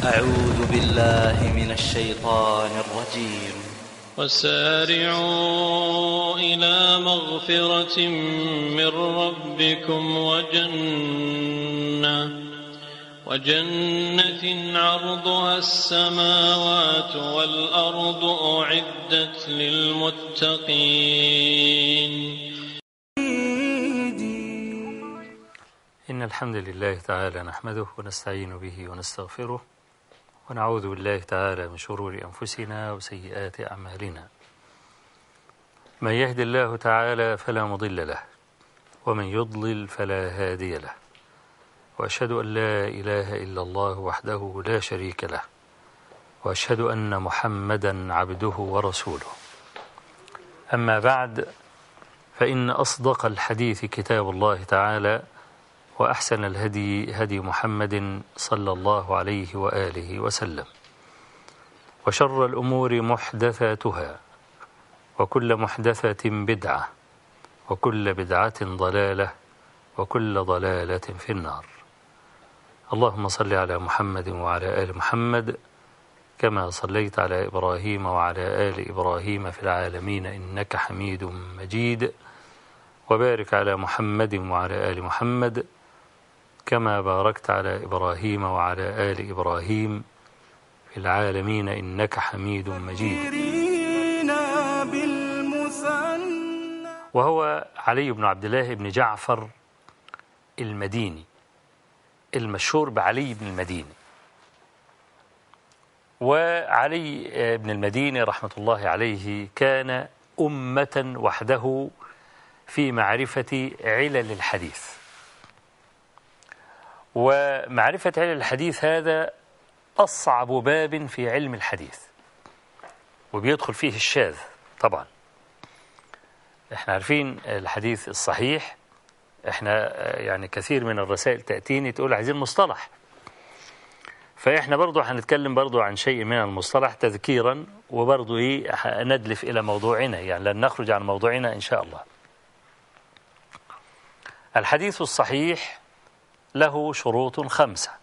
أعوذ بالله من الشيطان الرجيم. وسارعوا إلى مغفرة من ربكم وجنة عرضها السماوات والأرض أعدت للمتقين. إن الحمد لله تعالى نحمده ونستعين به ونستغفره ونعوذ بالله تعالى من شرور أنفسنا وسيئات أعمالنا. من يهد الله تعالى فلا مضل له ومن يضلل فلا هادي له، وأشهد أن لا إله إلا الله وحده لا شريك له، وأشهد أن محمدا عبده ورسوله. أما بعد، فإن أصدق الحديث كتاب الله تعالى، وأحسن الهدي هدي محمد صلى الله عليه وآله وسلم، وشر الأمور محدثاتها، وكل محدثة بدعة، وكل بدعة ضلالة، وكل ضلالة في النار. اللهم صل على محمد وعلى آل محمد كما صليت على إبراهيم وعلى آل إبراهيم في العالمين إنك حميد مجيد، وبارك على محمد وعلى آل محمد كما باركت على إبراهيم وعلى آل إبراهيم في العالمين إنك حميد مجيد. وهو علي بن عبد الله بن جعفر المديني، المشهور بعلي بن المديني. وعلي بن المديني رحمة الله عليه كان أمة وحده في معرفة علل الحديث. ومعرفة علل الحديث هذا أصعب باب في علم الحديث، وبيدخل فيه الشاذ. طبعا احنا عارفين الحديث الصحيح، احنا يعني كثير من الرسائل تأتيني تقول عايزين مصطلح، فاحنا برضو هنتكلم برضو عن شيء من المصطلح تذكيرا، وبرضو ندلف إلى موضوعنا، يعني لن نخرج عن موضوعنا إن شاء الله. الحديث الصحيح له شروط 5.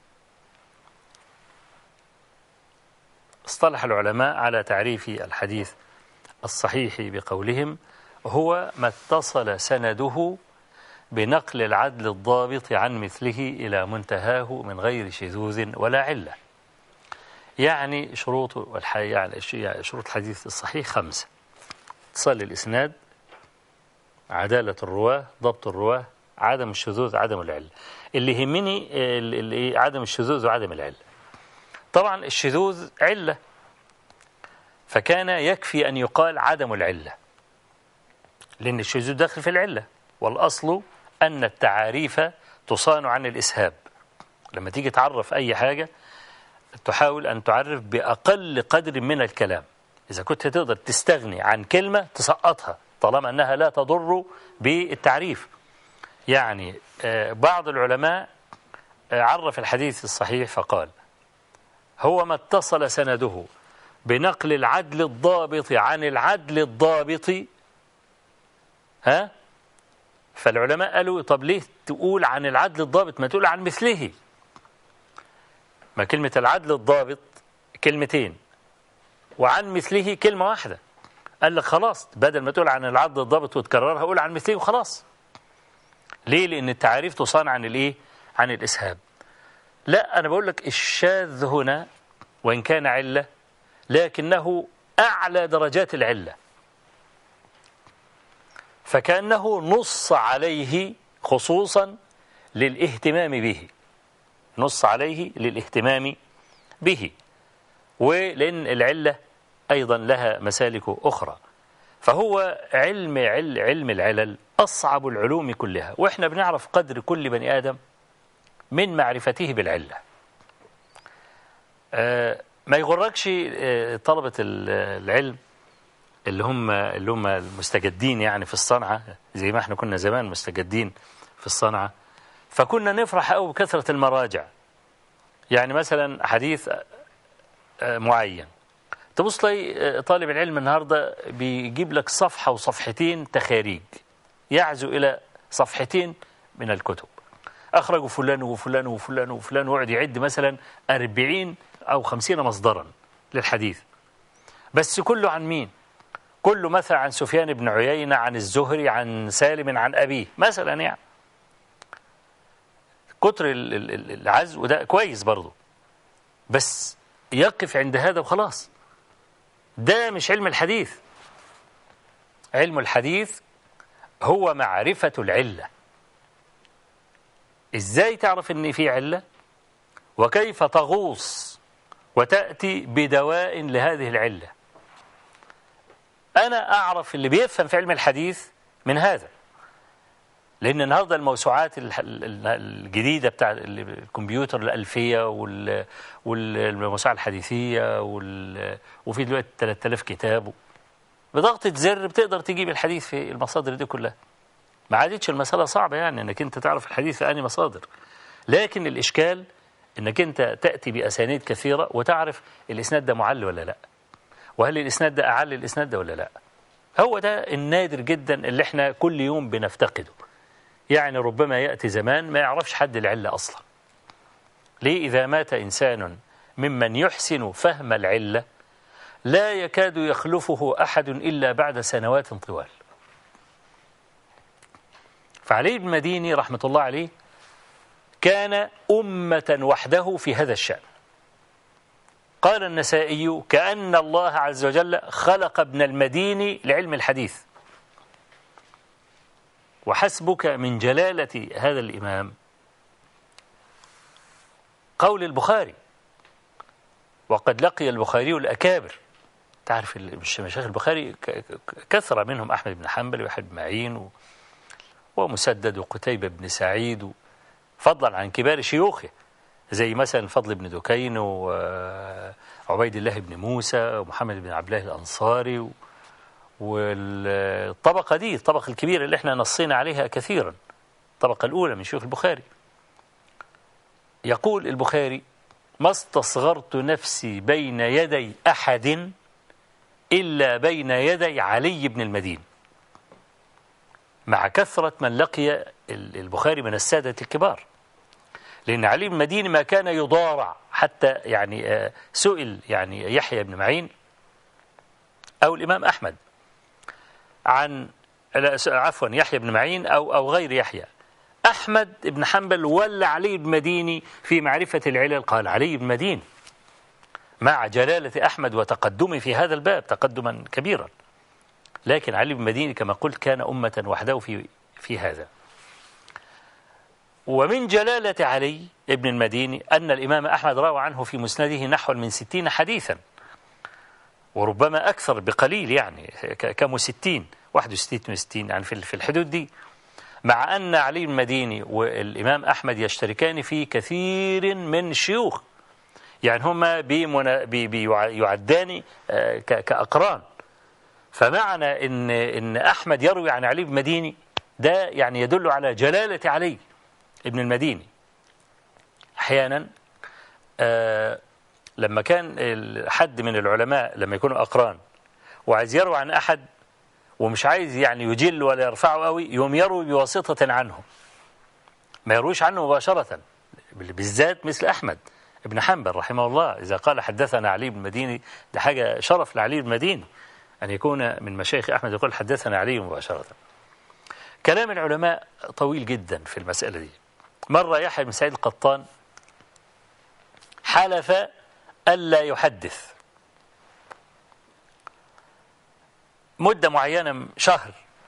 اصطلح العلماء على تعريف الحديث الصحيح بقولهم: هو ما اتصل سنده بنقل العدل الضابط عن مثله إلى منتهاه من غير شذوذ ولا علة. يعني شروط الحديث الصحيح 5: اتصال الإسناد، عدالة الرواة، ضبط الرواة، عدم الشذوذ، عدم العلة. اللي يهمني عدم الشذوذ وعدم العلة. طبعا الشذوذ علة، فكان يكفي أن يقال عدم العلة، لأن الشذوذ داخل في العلة، والأصل أن التعاريف تصان عن الإسهاب. لما تيجي تعرف أي حاجة تحاول أن تعرف بأقل قدر من الكلام. إذا كنت تقدر تستغني عن كلمة تسقطها طالما أنها لا تضر بالتعريف. يعني بعض العلماء عرف الحديث الصحيح فقال: هو ما اتصل سنده بنقل العدل الضابط عن العدل الضابط. فالعلماء قالوا: طب ليه تقول عن العدل الضابط ما تقول عن مثله؟ ما كلمة العدل الضابط كلمتين، وعن مثله كلمة واحدة. قال لك خلاص، بدل ما تقول عن العدل الضابط وتكررها قول عن مثله وخلاص. ليه؟ لأن التعاريف تصان عن عن الإسهاب. لا، أنا بقول لك الشاذ هنا وإن كان علة لكنه أعلى درجات العلة، فكأنه نص عليه خصوصا للاهتمام به، نص عليه للاهتمام به، ولأن العلة أيضا لها مسالك أخرى. فهو علم العلل أصعب العلوم كلها، وإحنا بنعرف قدر كل بني آدم من معرفته بالعلة. ما يغركش طلبة العلم اللي هم المستجدين يعني في الصنعة، زي ما احنا كنا زمان مستجدين في الصنعة، فكنا نفرح قوي بكثرة المراجع. يعني مثلا حديث معين تبص تلاقي طالب العلم النهارده بيجيب لك صفحة وصفحتين تخاريج، يعزو إلى صفحتين من الكتب، أخرجوا فلان وفلان وفلان وفلان، ويقعد يعد مثلا 40 أو 50 مصدرا للحديث، بس كله عن مين؟ كله مثلا عن سفيان بن عيينة، عن الزهري، عن سالم، عن أبيه مثلا. يعني كتر العزو وده كويس برضه، بس يقف عند هذا وخلاص. ده مش علم الحديث. علم الحديث هو معرفة العلة. إزاي تعرف إن في علة، وكيف تغوص وتأتي بدواء لهذه العلة. أنا أعرف اللي بيفهم في علم الحديث من هذا، لأن النهاردة الموسوعات الجديدة بتاع الكمبيوتر، الألفية والموسوعة الحديثية وفي دلوقتي 3000 كتاب، بضغطة زر بتقدر تجيب الحديث في المصادر دي كلها. ما عادتش المسألة صعبة يعني أنك أنت تعرف الحديث في أي مصادر، لكن الإشكال أنك أنت تأتي بأسانيد كثيرة وتعرف الإسناد ده معل ولا لا، وهل الإسناد ده أعل الإسناد ده ولا لا. هو ده النادر جدا اللي احنا كل يوم بنفتقده. يعني ربما يأتي زمان ما يعرفش حد العلة أصلا. ليه؟ إذا مات إنسان ممن يحسن فهم العلة لا يكاد يخلفه أحد إلا بعد سنوات طوال. فعلي بن المديني رحمة الله عليه كان أمة وحده في هذا الشأن. قال النسائي: كأن الله عز وجل خلق ابن المديني لعلم الحديث. وحسبك من جلالة هذا الإمام قول البخاري: وقد لقي البخاري الأكابر. تعرف مشايخ البخاري كثر منهم أحمد بن حنبل ويحيى بن معين ومسدد وقتيبة بن سعيد، فضلا عن كبار شيوخه زي مثلا فضل بن دكين وعبيد الله بن موسى ومحمد بن عبد الله الأنصاري. والطبقة دي الطبقة الكبيرة اللي احنا نصينا عليها كثيرا، الطبقة الأولى من شيوخ البخاري. يقول البخاري: ما استصغرت نفسي بين يدي أحد إلا بين يدي علي بن المدين. مع كثرة من لقي البخاري من السادة الكبار، لأن علي بن المدين ما كان يضارع حتى. يعني سئل يعني يحيى بن معين أو الإمام أحمد عن يحيى بن معين أو غير يحيى، أحمد بن حنبل ولا علي بن مديني في معرفة العلل؟ قال علي بن مدين، مع جلالة أحمد وتقدمه في هذا الباب تقدما كبيرا. لكن علي بن مديني كما قلت كان أمة وحده في هذا. ومن جلالة علي بن المديني أن الإمام أحمد روى عنه في مسنده نحو من 60 حديثا، وربما أكثر بقليل، يعني كم 60 61 60 يعني في الحدود دي. مع أن علي بن المديني والإمام أحمد يشتركان في كثير من الشيوخ، يعني هما بيعدان كأقران. فمعنى إن أحمد يروي عن علي بن المديني ده يعني يدل على جلالة علي ابن المديني. أحيانا لما كان حد من العلماء لما يكونوا أقران وعايز يروي عن أحد ومش عايز يعني يجل ولا يرفعه قوي، يوم يروي بواسطة عنه، ما يرويش عنه مباشرة، بالذات مثل أحمد ابن حنبل رحمه الله. إذا قال حدثنا علي بن المديني ده حاجة شرف لعلي بن المديني أن يكون من مشايخ أحمد يقول حدثنا علي مباشرة. كلام العلماء طويل جدا في المسألة دي. مرة يحيى بن سعيد القطان حلف ألا يحدث مدة معينة، شهر.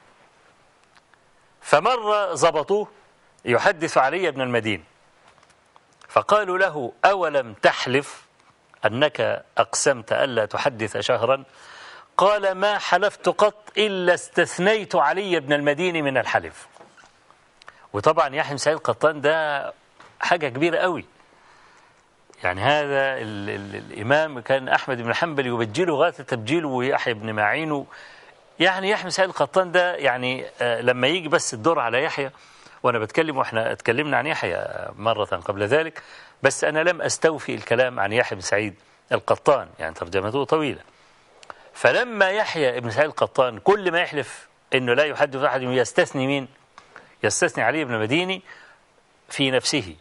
فمرة ضبطوه يحدث علي بن المديني، فقالوا له: أولم تحلف أنك أقسمت ألا تحدث شهرا؟ قال: ما حلفت قط إلا استثنيت علي بن المديني من الحلف. وطبعا يحيى بن سعيد القطان ده حاجة كبيرة قوي. يعني هذا الإمام كان أحمد بن حنبل يبجله غاية التبجيل، ويحيى بن معين. يعني يحيى بن سعيد القطان ده يعني لما يجي بس الدور على يحيى، وأنا بتكلم وإحنا اتكلمنا عن يحيى مرة قبل ذلك، بس أنا لم أستوفي الكلام عن يحيى بن سعيد القطان، يعني ترجمته طويلة. فلما يحيى بن سعيد القطان كل ما يحلف إنه لا يحدث أحد يستثني مين؟ يستثني علي بن المديني. في نفسه.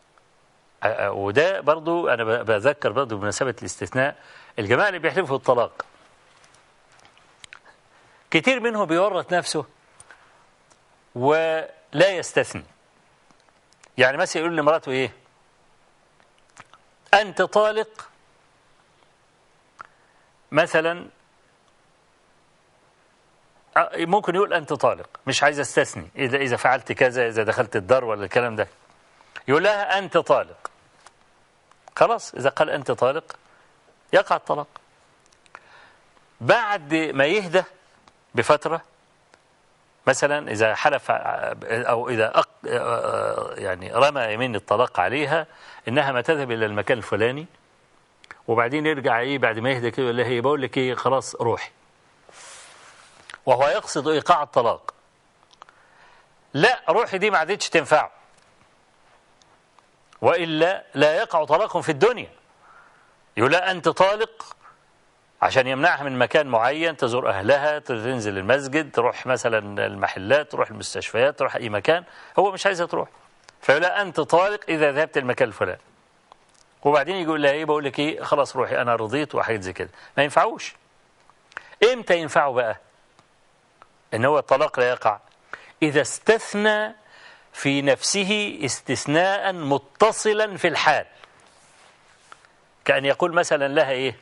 وده برضو أنا بذكر برضو بمناسبة الاستثناء، الجماعة اللي بيحلفوا الطلاق كتير منهم بيورط نفسه ولا يستثني. يعني مثلا يقول لمراته إيه؟ أنت طالق مثلا، ممكن يقول أنت طالق، مش عايز استثني، إذا فعلت كذا، إذا دخلت الدار ولا الكلام ده، يقول لها أنت طالق. خلاص إذا قال أنت طالق يقع الطلاق. بعد ما يهدى بفترة مثلا، إذا حلف أو إذا يعني رمى يمين الطلاق عليها إنها ما تذهب إلى المكان الفلاني، وبعدين يرجع إيه بعد ما يهدى كده يقول لها إيه، بقول لك إيه خلاص روحي، وهو يقصد إيقاع الطلاق. لا، روحي دي ما عادتش تنفعه، وإلا لا يقع طلاق في الدنيا. يقول لا أنت طالق عشان يمنعها من مكان معين، تزور أهلها، تنزل المسجد، تروح مثلا المحلات، تروح المستشفيات، تروح أي مكان، هو مش عايزها تروح، فيقول لا أنت طالق إذا ذهبت المكان الفلاني. وبعدين يقول لها إيه، بقول لك إيه خلاص روحي أنا رضيت وحاجات زي كده. ما ينفعوش. إمتى ينفعوا بقى إن هو الطلاق لا يقع؟ إذا استثنى في نفسه استثناء متصلا في الحال، كأن يقول مثلا لها إيه،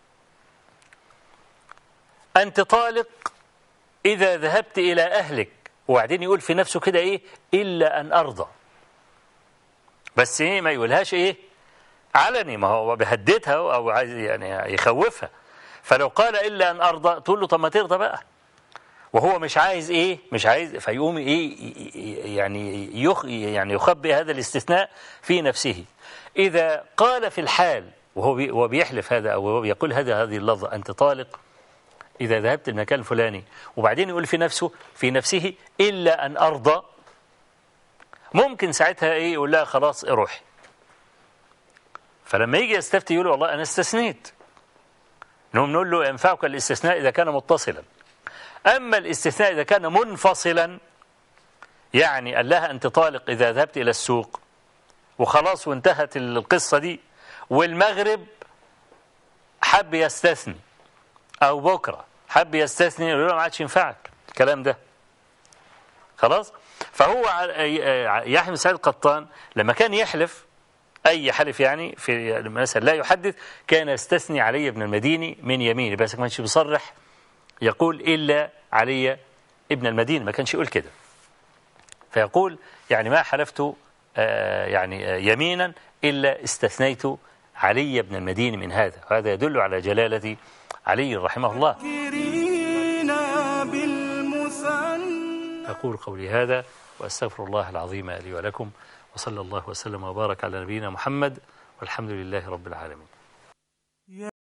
أنت طالق إذا ذهبت إلى أهلك، وبعدين يقول في نفسه كده إيه، إلا أن أرضى. بس إيه، ما يقولهاش إيه علني، ما هو بيهددها أو عايز يعني يخوفها. فلو قال إلا أن أرضى تقول له طب ما ترضى بقى، وهو مش عايز إيه، مش عايز، فيقوم إيه يعني يخبئ هذا الاستثناء في نفسه. إذا قال في الحال وهو بيحلف هذا أو هو بيقول هذه اللفظة أنت طالق إذا ذهبت المكان الفلاني، وبعدين يقول في نفسه إلا أن أرضى، ممكن ساعتها إيه يقول لها خلاص روحي. فلما يجي يستفتي يقول والله أنا استثنيت، نقول له ينفعك الاستثناء إذا كان متصلا. أما الاستثناء إذا كان منفصلا، يعني قال لها أنت طالق إذا ذهبت إلى السوق وخلاص وانتهت القصة دي، والمغرب حب يستثني أو بكرة حب يستثني، يقول له ما عادش ينفعك الكلام ده خلاص. فهو يحيى بن سعيد القطان لما كان يحلف أي حلف يعني في مثلا لا يحدث، كان يستثني علي بن المديني من يمينه، بس ما كانش بيصرح يقول إلا علي ابن المديني، ما كانش يقول كده. فيقول يعني ما حلفت يعني يمينا إلا استثنيت علي بن المديني من هذا، وهذا يدل على جلالة علي رحمه الله. أقول قولي هذا وأستغفر الله العظيم لي ولكم، وصلى الله وسلم وبارك على نبينا محمد، والحمد لله رب العالمين.